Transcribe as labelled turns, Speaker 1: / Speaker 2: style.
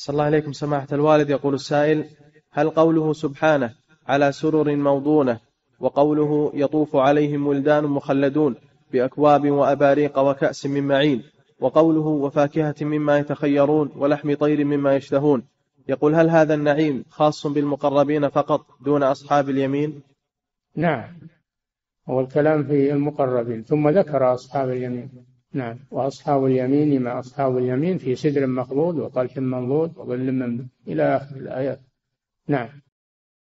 Speaker 1: صلى الله عليكم سماحة الوالد. يقول السائل: هل قوله سبحانه على سرر موضونة، وقوله يطوف عليهم ولدان مخلدون بأكواب وأباريق وكأس من معين، وقوله وفاكهة مما يتخيرون ولحم طير مما يشتهون، يقول هل هذا النعيم خاص بالمقربين فقط دون أصحاب اليمين؟
Speaker 2: نعم، هو الكلام في المقربين ثم ذكر أصحاب اليمين. نعم، وأصحاب اليمين ما أصحاب اليمين في سدر مخضود وطلح منضود وظل ممدود إلى آخر الآيات. نعم.